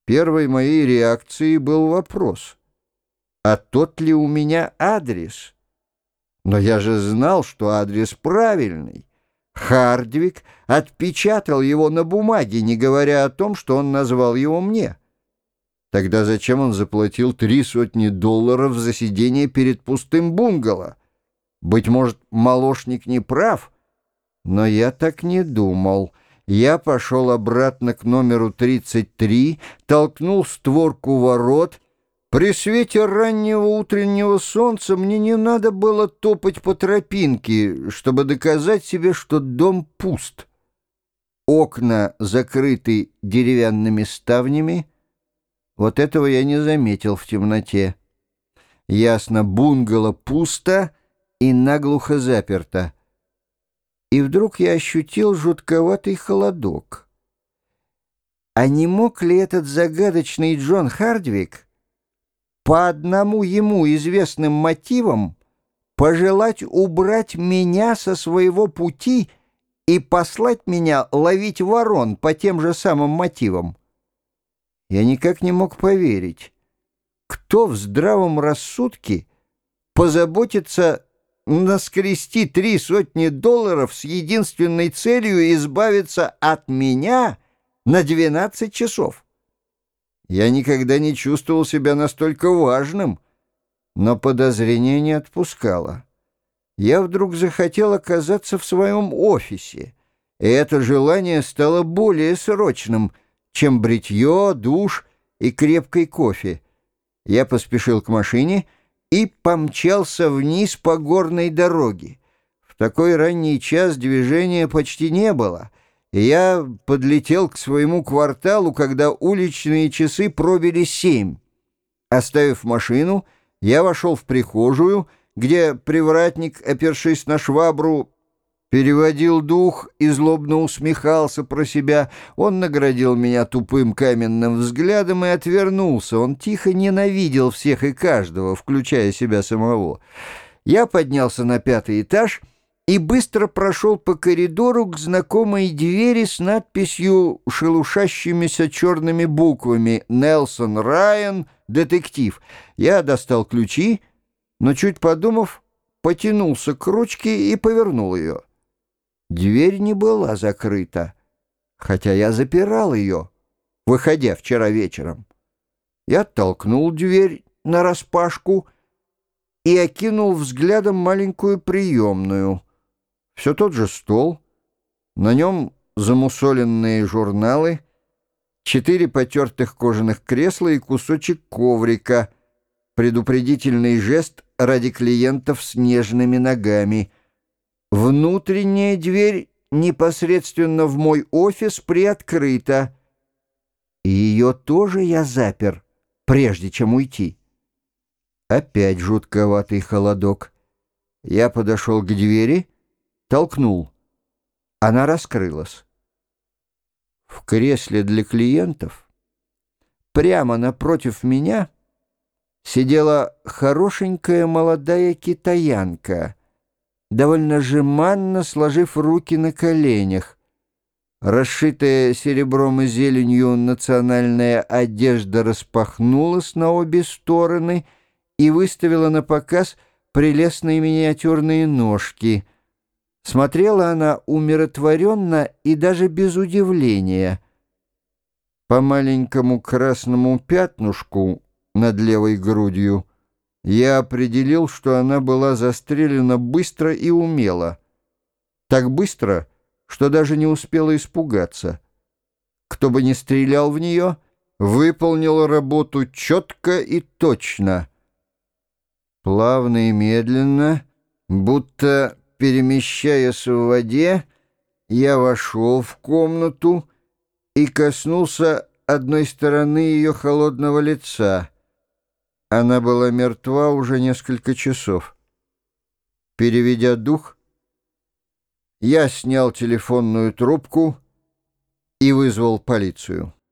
Первой моей реакцией был вопрос, а тот ли у меня адрес? Но я же знал, что адрес правильный. Хардвик отпечатал его на бумаге, не говоря о том, что он назвал его мне. Тогда зачем он заплатил $300 за сидение перед пустым бунгало? Быть может, молочник не прав? Но я так не думал. Я пошел обратно к номеру 33, толкнул створку ворот. При свете раннего утреннего солнца мне не надо было топать по тропинке, чтобы доказать себе, что дом пуст. Окна закрыты деревянными ставнями. Вот этого я не заметил в темноте. Ясно, бунгало пусто и наглухо заперто. И вдруг я ощутил жутковатый холодок. А не мог ли этот загадочный Джон Хардвик по одному ему известным мотивам пожелать убрать меня со своего пути и послать меня ловить ворон по тем же самым мотивам? Я никак не мог поверить. Кто в здравом рассудке позаботится наскрести $300 с единственной целью избавиться от меня на 12 часов? Я никогда не чувствовал себя настолько важным, но подозрение не отпускало. Я вдруг захотел оказаться в своем офисе, и это желание стало более срочным, чем бритье, душ и крепкий кофе. Я поспешил к машине и помчался вниз по горной дороге. В такой ранний час движения почти не было, и я подлетел к своему кварталу, когда уличные часы пробили 7. Оставив машину, я вошел в прихожую, где привратник, опершись на швабру, переводил дух и злобно усмехался про себя. Он наградил меня тупым каменным взглядом и отвернулся. Он тихо ненавидел всех и каждого, включая себя самого. Я поднялся на 5-й этаж и быстро прошел по коридору к знакомой двери с надписью шелушащимися черными буквами «Нельсон Райан, детектив». Я достал ключи, но, чуть подумав, потянулся к ручке и повернул ее. Дверь не была закрыта, хотя я запирал ее, выходя вчера вечером. Я толкнул дверь нараспашку и окинул взглядом маленькую приемную. Все тот же стол, на нем замусоленные журналы, 4 потертых кожаных кресла и кусочек коврика, предупредительный жест ради клиентов с нежными ногами. Внутренняя дверь непосредственно в мой офис приоткрыта, и ее тоже я запер, прежде чем уйти. Опять жутковатый холодок. Я подошел к двери, толкнул. Она раскрылась. В кресле для клиентов прямо напротив меня сидела хорошенькая молодая китаянка, довольно жеманно сложив руки на коленях. Расшитая серебром и зеленью национальная одежда распахнулась на обе стороны и выставила на показ прелестные миниатюрные ножки. Смотрела она умиротворенно и даже без удивления. По маленькому красному пятнушку над левой грудью я определил, что она была застрелена быстро и умело. Так быстро, что даже не успела испугаться. Кто бы ни стрелял в нее, выполнил работу четко и точно. Плавно и медленно, будто перемещаясь в воде, я вошел в комнату и коснулся одной стороны ее холодного лица. Она была мертва уже несколько часов. Переведя дух, я снял телефонную трубку и вызвал полицию.